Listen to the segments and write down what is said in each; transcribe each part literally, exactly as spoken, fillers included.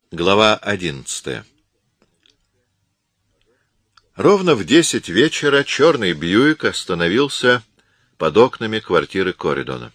Глава одиннадцатая. Ровно в десять вечера черный Бьюик остановился под окнами квартиры Коридона.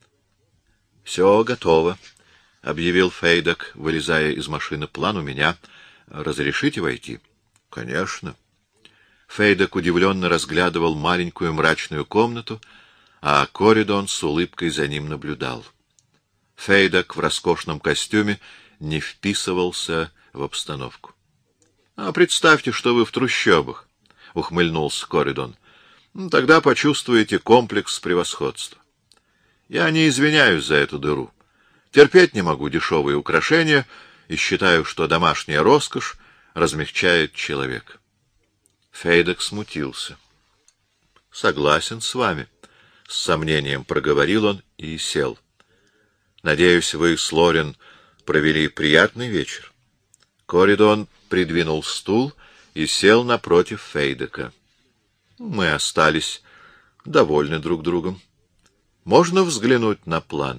— Все готово, — объявил Фейдок, вылезая из машины. — План у меня. Разрешите войти? — Конечно. Фейдок удивленно разглядывал маленькую мрачную комнату, а Коридон с улыбкой за ним наблюдал. Фейдок в роскошном костюме не вписывался в обстановку. — А представьте, что вы в трущобах, — ухмыльнулся Коридон. — Тогда почувствуете комплекс превосходства. Я не извиняюсь за эту дыру. Терпеть не могу дешевые украшения и считаю, что домашняя роскошь размягчает человека. Фейдок смутился. — Согласен с вами, — с сомнением проговорил он и сел. — Надеюсь, вы с Лорен провели приятный вечер. Коридон придвинул стул и сел напротив Фейдока. Мы остались довольны друг другом. Можно взглянуть на план?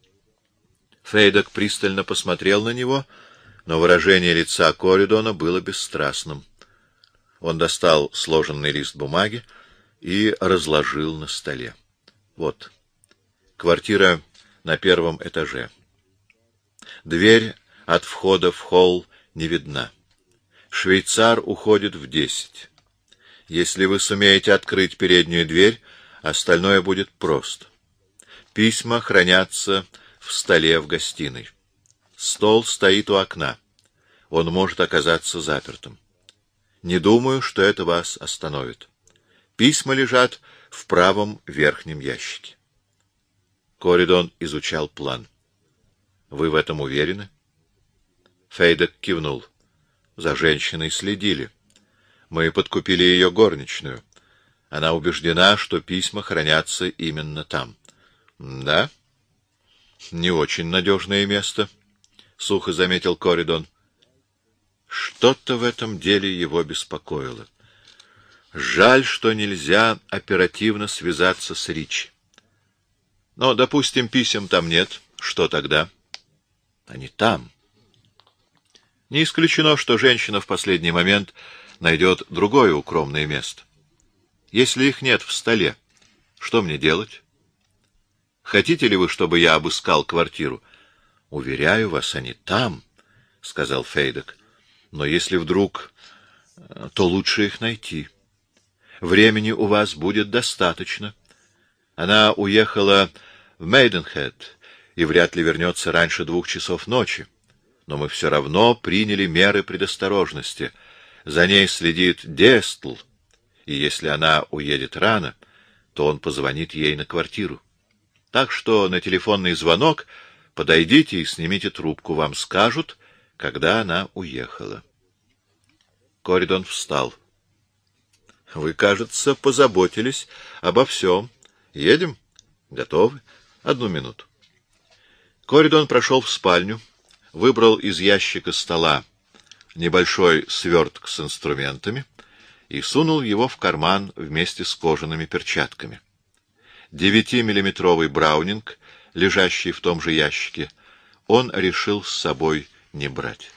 Фейдок пристально посмотрел на него, но выражение лица Коридона было бесстрастным. Он достал сложенный лист бумаги и разложил на столе. Вот. Квартира на первом этаже. Дверь от входа в холл не видна. Швейцар уходит в десять. Если вы сумеете открыть переднюю дверь, остальное будет просто. Письма хранятся в столе в гостиной. Стол стоит у окна. Он может оказаться запертым. Не думаю, что это вас остановит. Письма лежат в правом верхнем ящике. Коридон изучал план. Вы в этом уверены? Фейдок кивнул. За женщиной следили. Мы подкупили ее горничную. Она убеждена, что письма хранятся именно там. Да? Не очень надежное место, — сухо заметил Коридон. Что-то в этом деле его беспокоило. Жаль, что нельзя оперативно связаться с Ричи. Но, допустим, писем там нет. Что тогда? Они там. Не исключено, что женщина в последний момент найдет другое укромное место. Если их нет в столе, что мне делать? Хотите ли вы, чтобы я обыскал квартиру? Уверяю вас, они там, — сказал Фейдок. Но если вдруг, то лучше их найти. Времени у вас будет достаточно. Она уехала в Мейденхед и вряд ли вернется раньше двух часов ночи. Но мы все равно приняли меры предосторожности. За ней следит Дестл, и если она уедет рано, то он позвонит ей на квартиру. Так что на телефонный звонок подойдите и снимите трубку. Вам скажут, когда она уехала. Коридон встал. — Вы, кажется, позаботились обо всем. Едем? Готовы? Одну минуту. Коридон прошел в спальню, выбрал из ящика стола небольшой сверток с инструментами и сунул его в карман вместе с кожаными перчатками. Девятимиллиметровый браунинг, лежащий в том же ящике, он решил с собой не брать.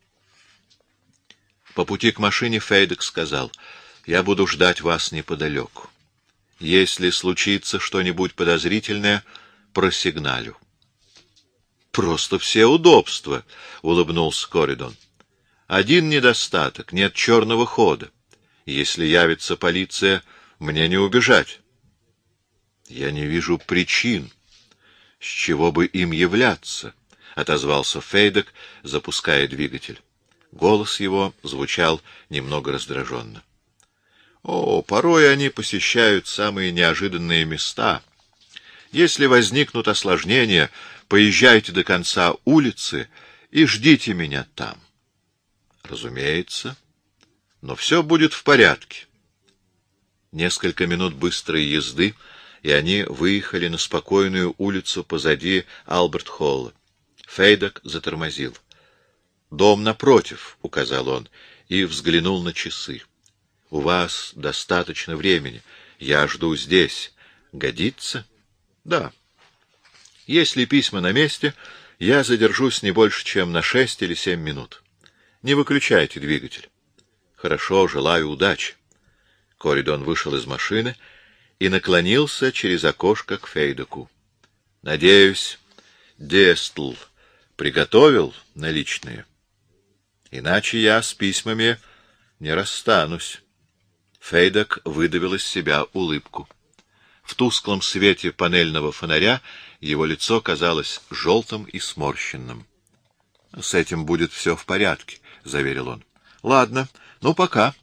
По пути к машине Фейдок сказал: «Я буду ждать вас неподалеку. Если случится что-нибудь подозрительное, просигналю». «Просто все удобства», — улыбнулся Коридон. «Один недостаток — нет черного хода. Если явится полиция, мне не убежать». «Я не вижу причин, с чего бы им являться», — отозвался Фейдок, запуская двигатель. Голос его звучал немного раздраженно. «О, порой они посещают самые неожиданные места. Если возникнут осложнения, поезжайте до конца улицы и ждите меня там». «Разумеется, но все будет в порядке». Несколько минут быстрой езды, и они выехали на спокойную улицу позади Алберт-Холла. Фейдок затормозил. «Дом напротив», — указал он, и взглянул на часы. «У вас достаточно времени. Я жду здесь. Годится?» «Да. Если письма на месте, Я задержусь не больше, чем на шесть или семь минут. Не выключайте двигатель. Хорошо, желаю удачи. Коридон вышел из машины и наклонился через окошко к Фейдоку. Надеюсь, Дестл приготовил наличные. Иначе я с письмами не расстанусь. Фейдок выдавил из себя улыбку. В тусклом свете панельного фонаря его лицо казалось желтым и сморщенным. — С этим будет все в порядке, — заверил он. — Ладно, ну пока.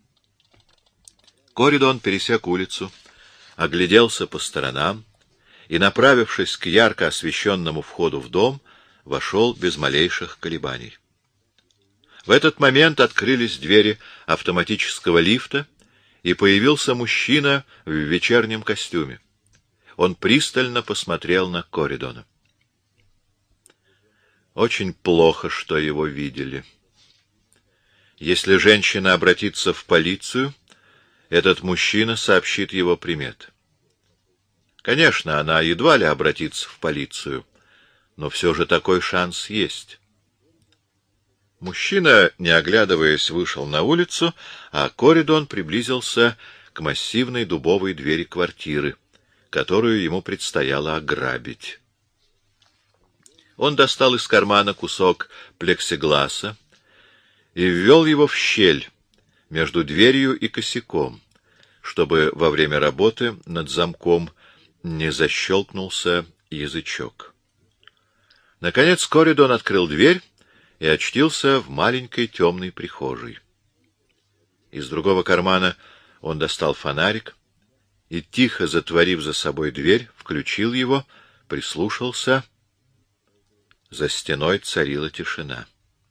Коридон пересек улицу, огляделся по сторонам и, направившись к ярко освещенному входу в дом, вошел без малейших колебаний. В этот момент открылись двери автоматического лифта, и появился мужчина в вечернем костюме. Он пристально посмотрел на Коридона. Очень плохо, что его видели. Если женщина обратится в полицию, этот мужчина сообщит его приметы. Конечно, она едва ли обратится в полицию, но все же такой шанс есть. Мужчина, не оглядываясь, вышел на улицу, а Коридон приблизился к массивной дубовой двери квартиры, которую ему предстояло ограбить. Он достал из кармана кусок плексигласа и ввел его в щель между дверью и косяком, чтобы во время работы над замком не защелкнулся язычок. Наконец Коридон открыл дверь и очтился в маленькой темной прихожей. Из другого кармана он достал фонарик и, тихо затворив за собой дверь, включил его, прислушался. За стеной царила тишина.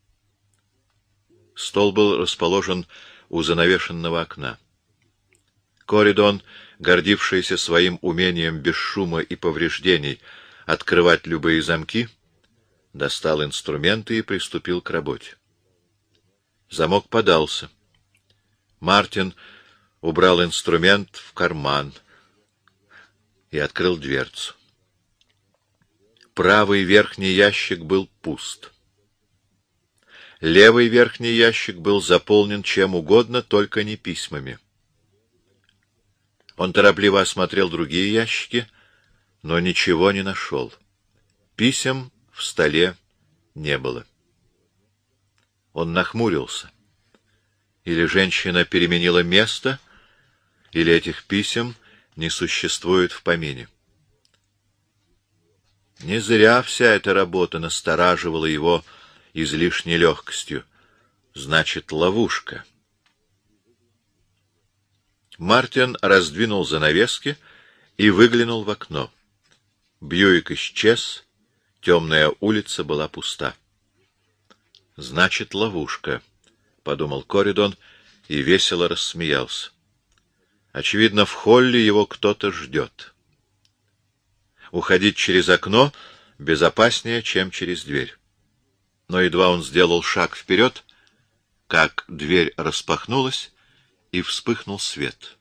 Стол был расположен у занавешенного окна. Коридон, гордившийся своим умением без шума и повреждений открывать любые замки, достал инструменты и приступил к работе. Замок подался. Мартин убрал инструмент в карман и открыл дверцу. Правый верхний ящик был пуст. Левый верхний ящик был заполнен чем угодно, только не письмами. Он торопливо осмотрел другие ящики, но ничего не нашел. Писем в столе не было. Он нахмурился. Или женщина переменила место, или этих писем не существует в помине. Не зря вся эта работа настораживала его излишней легкостью. Значит, ловушка. Мартин раздвинул занавески и выглянул в окно. Бьюик исчез, темная улица была пуста. Значит, ловушка, — подумал Коридон и весело рассмеялся. Очевидно, в холле его кто-то ждет. Уходить через окно безопаснее, чем через дверь. Но едва он сделал шаг вперед, как дверь распахнулась, и вспыхнул свет.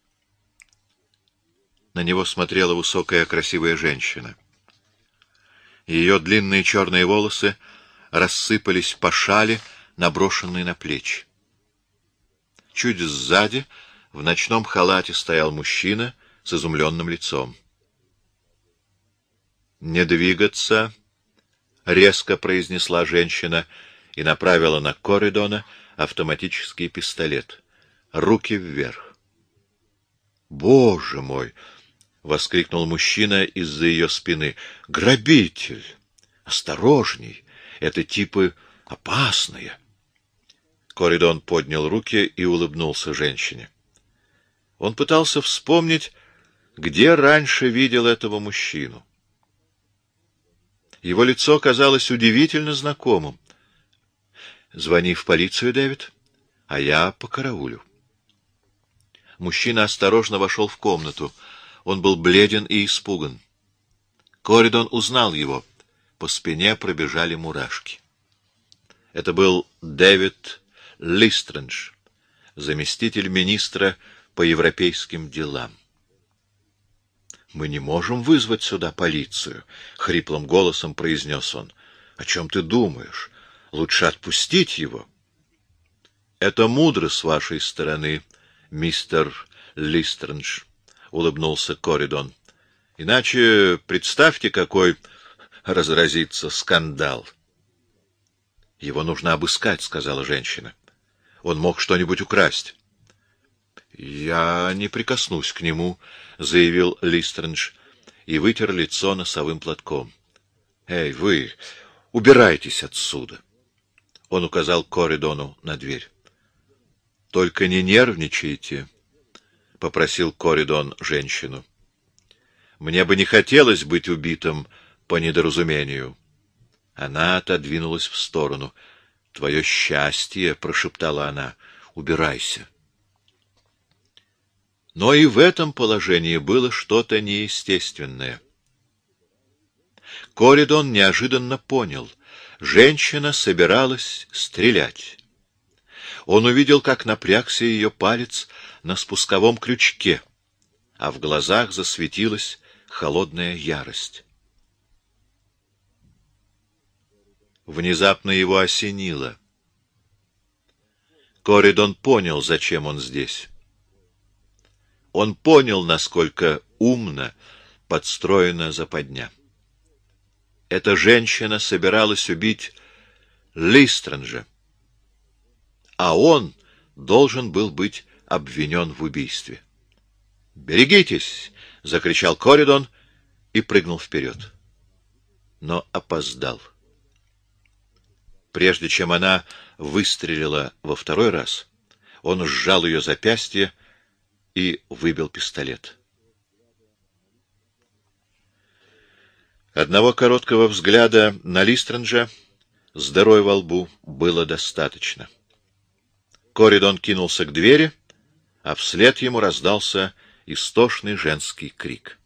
На него смотрела высокая красивая женщина. Ее длинные черные волосы рассыпались по шали, наброшенной на плечи. Чуть сзади в ночном халате стоял мужчина с изумленным лицом. «Не двигаться!» — резко произнесла женщина и направила на Коридона автоматический пистолет. Руки вверх. «Боже мой!» — воскликнул мужчина из-за ее спины. «Грабитель! Осторожней! Это типы опасные!» Коридон поднял руки и улыбнулся женщине. Он пытался вспомнить, где раньше видел этого мужчину. Его лицо казалось удивительно знакомым. «Звони в полицию, Дэвид, а я покараулю». Мужчина осторожно вошел в комнату. Он был бледен и испуган. Коридон узнал его. По спине пробежали мурашки. Это был Дэвид Листрендж, заместитель министра по европейским делам. Мы не можем вызвать сюда полицию, — хриплым голосом произнес он. — О чем ты думаешь? Лучше отпустить его. — Это мудро с вашей стороны, мистер Листрендж, — улыбнулся Коридон. — Иначе представьте, какой разразится скандал. — Его нужно обыскать, — сказала женщина. — Он мог что-нибудь украсть. — Я не прикоснусь к нему, — заявил Листрендж и вытер лицо носовым платком. — Эй, вы, убирайтесь отсюда! Он указал Коридону на дверь. — Только не нервничайте, — попросил Коридон женщину. — Мне бы не хотелось быть убитым по недоразумению. Она отодвинулась в сторону. — Твое счастье, — прошептала она, — убирайся. Но и в этом положении было что-то неестественное. Коридон неожиданно понял. Женщина собиралась стрелять. Он увидел, как напрягся ее палец на спусковом крючке, а в глазах засветилась холодная ярость. Внезапно его осенило. Коридон понял, зачем он здесь. Он понял, насколько умно подстроена западня. Эта женщина собиралась убить Листренджа, а он должен был быть обвинен в убийстве. «Берегитесь!» — закричал Коридон и прыгнул вперед. Но опоздал. Прежде чем она выстрелила во второй раз, он сжал ее запястье и выбил пистолет. Одного короткого взгляда на Листренджа с дырой во лбу было достаточно. Коридон кинулся к двери, а вслед ему раздался истошный женский крик.